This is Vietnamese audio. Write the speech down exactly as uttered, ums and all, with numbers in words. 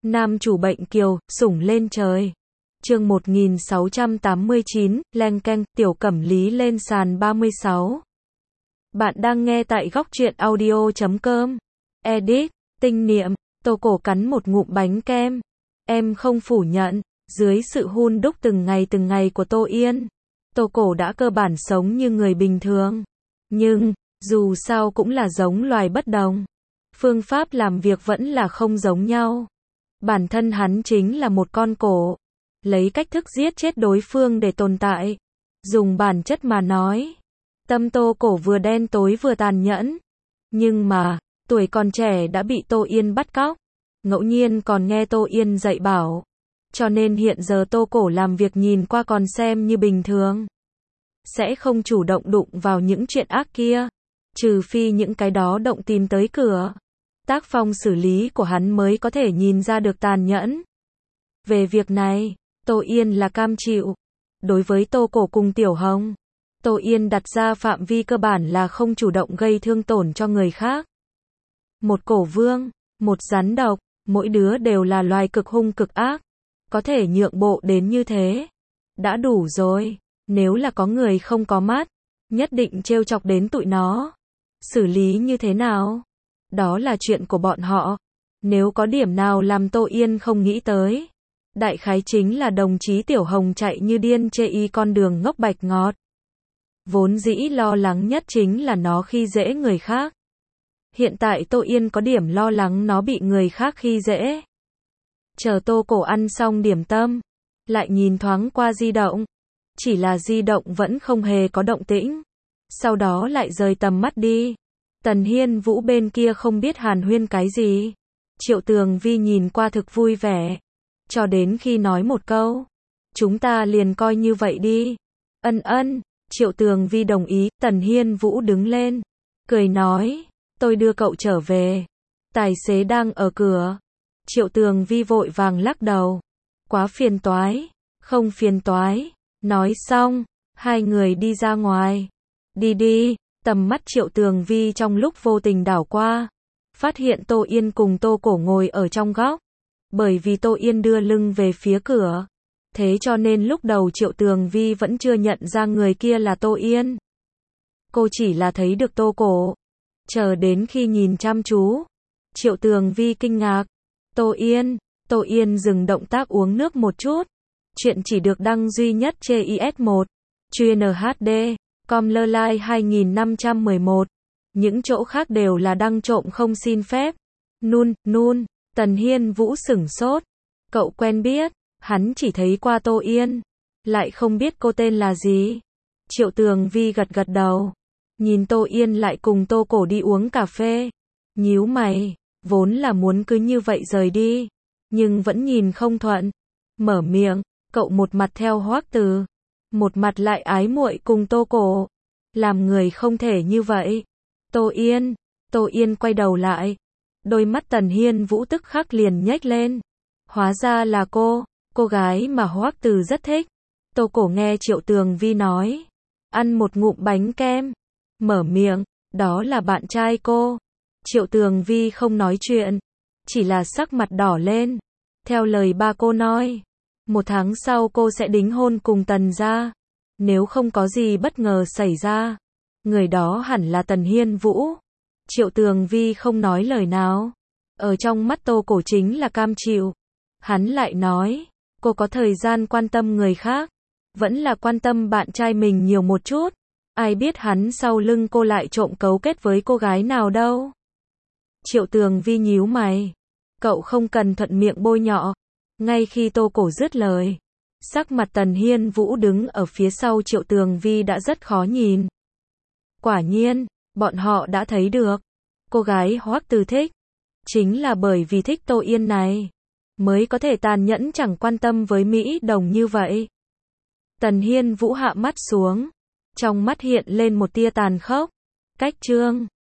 Nam chủ bệnh kiều, sủng lên trời. Chương một nghìn sáu trăm tám mươi chín, leng keng, tiểu cẩm lý lên sàn ba mươi sáu. Bạn đang nghe tại góc truyện audio chấm com. Edit, tinh niệm, Tô Cổ cắn một ngụm bánh kem. Em không phủ nhận, dưới sự hun đúc từng ngày từng ngày của Tô Yên, Tô Cổ đã cơ bản sống như người bình thường. Nhưng, dù sao cũng là giống loài bất đồng. Phương pháp làm việc vẫn là không giống nhau. Bản thân hắn chính là một con cổ, lấy cách thức giết chết đối phương để tồn tại. Dùng bản chất mà nói, tâm Tô Cổ vừa đen tối vừa tàn nhẫn. Nhưng mà, tuổi còn trẻ đã bị Tô Yên bắt cóc, ngẫu nhiên còn nghe Tô Yên dạy bảo. Cho nên hiện giờ Tô Cổ làm việc nhìn qua còn xem như bình thường. Sẽ không chủ động đụng vào những chuyện ác kia, trừ phi những cái đó động tìm tới cửa. Tác phong xử lý của hắn mới có thể nhìn ra được tàn nhẫn. Về việc này, Tô Yên là cam chịu. Đối với Tô Cổ cùng Tiểu Hồng, Tô Yên đặt ra phạm vi cơ bản là không chủ động gây thương tổn cho người khác. Một cổ vương, một rắn độc, mỗi đứa đều là loài cực hung cực ác. Có thể nhượng bộ đến như thế, đã đủ rồi. Nếu là có người không có mắt, nhất định trêu chọc đến tụi nó. Xử lý như thế nào? Đó là chuyện của bọn họ. Nếu có điểm nào làm Tô Yên không nghĩ tới, đại khái chính là đồng chí Tiểu Hồng chạy như điên chê y con đường ngốc bạch ngọt. Vốn dĩ lo lắng nhất chính là nó khi dễ người khác. Hiện tại Tô Yên có điểm lo lắng nó bị người khác khi dễ. Chờ Tô Cổ ăn xong điểm tâm, lại nhìn thoáng qua di động. Chỉ là di động vẫn không hề có động tĩnh. Sau đó lại rời tầm mắt đi. Tần Hiên Vũ bên kia không biết hàn huyên cái gì. Triệu Tường Vi nhìn qua thực vui vẻ. Cho đến khi nói một câu, chúng ta liền coi như vậy đi. Ân ân, Triệu Tường Vi đồng ý. Tần Hiên Vũ đứng lên, cười nói, tôi đưa cậu trở về. Tài xế đang ở cửa. Triệu Tường Vi vội vàng lắc đầu. Quá phiền toái. Không phiền toái. Nói xong, hai người đi ra ngoài. Đi đi. Tầm mắt Triệu Tường Vi trong lúc vô tình đảo qua, phát hiện Tô Yên cùng Tô Cổ ngồi ở trong góc. Bởi vì Tô Yên đưa lưng về phía cửa, thế cho nên lúc đầu Triệu Tường Vi vẫn chưa nhận ra người kia là Tô Yên. Cô chỉ là thấy được Tô Cổ. Chờ đến khi nhìn chăm chú, Triệu Tường Vi kinh ngạc. Tô Yên, Tô Yên dừng động tác uống nước một chút. Chuyện chỉ được đăng duy nhất trên i ét một, chuyên hát đê. Comlerline hai nghìn năm trăm mười một. Những chỗ khác đều là đăng trộm không xin phép. Nun, nun, Tần Hiên Vũ sửng sốt. Cậu quen biết, hắn chỉ thấy qua Tô Yên, lại không biết cô tên là gì. Triệu Tường Vi gật gật đầu. Nhìn Tô Yên lại cùng Tô Cổ đi uống cà phê. Nhíu mày, vốn là muốn cứ như vậy rời đi, nhưng vẫn nhìn không thuận. Mở miệng, cậu một mặt theo Hoắc Từ, một mặt lại ái muội cùng Tô Cổ. Làm người không thể như vậy. Tô Yên, Tô Yên quay đầu lại. Đôi mắt Tần Hiên Vũ tức khắc liền nhếch lên. Hóa ra là cô, cô gái mà Hoắc Từ rất thích. Tô Cổ nghe Triệu Tường Vi nói, ăn một ngụm bánh kem, mở miệng, đó là bạn trai cô. Triệu Tường Vi không nói chuyện, chỉ là sắc mặt đỏ lên. Theo lời ba cô nói, một tháng sau cô sẽ đính hôn cùng Tần gia. Nếu không có gì bất ngờ xảy ra, người đó hẳn là Tần Hiên Vũ. Triệu Tường Vi không nói lời nào. Ở trong mắt Tô Cổ chính là cam chịu. Hắn lại nói, cô có thời gian quan tâm người khác, vẫn là quan tâm bạn trai mình nhiều một chút. Ai biết hắn sau lưng cô lại trộm cấu kết với cô gái nào đâu. Triệu Tường Vi nhíu mày. Cậu không cần thuận miệng bôi nhọ. Ngay khi Tô Cổ dứt lời, sắc mặt Tần Hiên Vũ đứng ở phía sau Triệu Tường Vi đã rất khó nhìn. Quả nhiên, bọn họ đã thấy được. Cô gái Hoắc Từ thích, chính là bởi vì thích Tô Yên này, mới có thể tàn nhẫn chẳng quan tâm với Mỹ Đồng như vậy. Tần Hiên Vũ hạ mắt xuống, trong mắt hiện lên một tia tàn khốc. Cách chương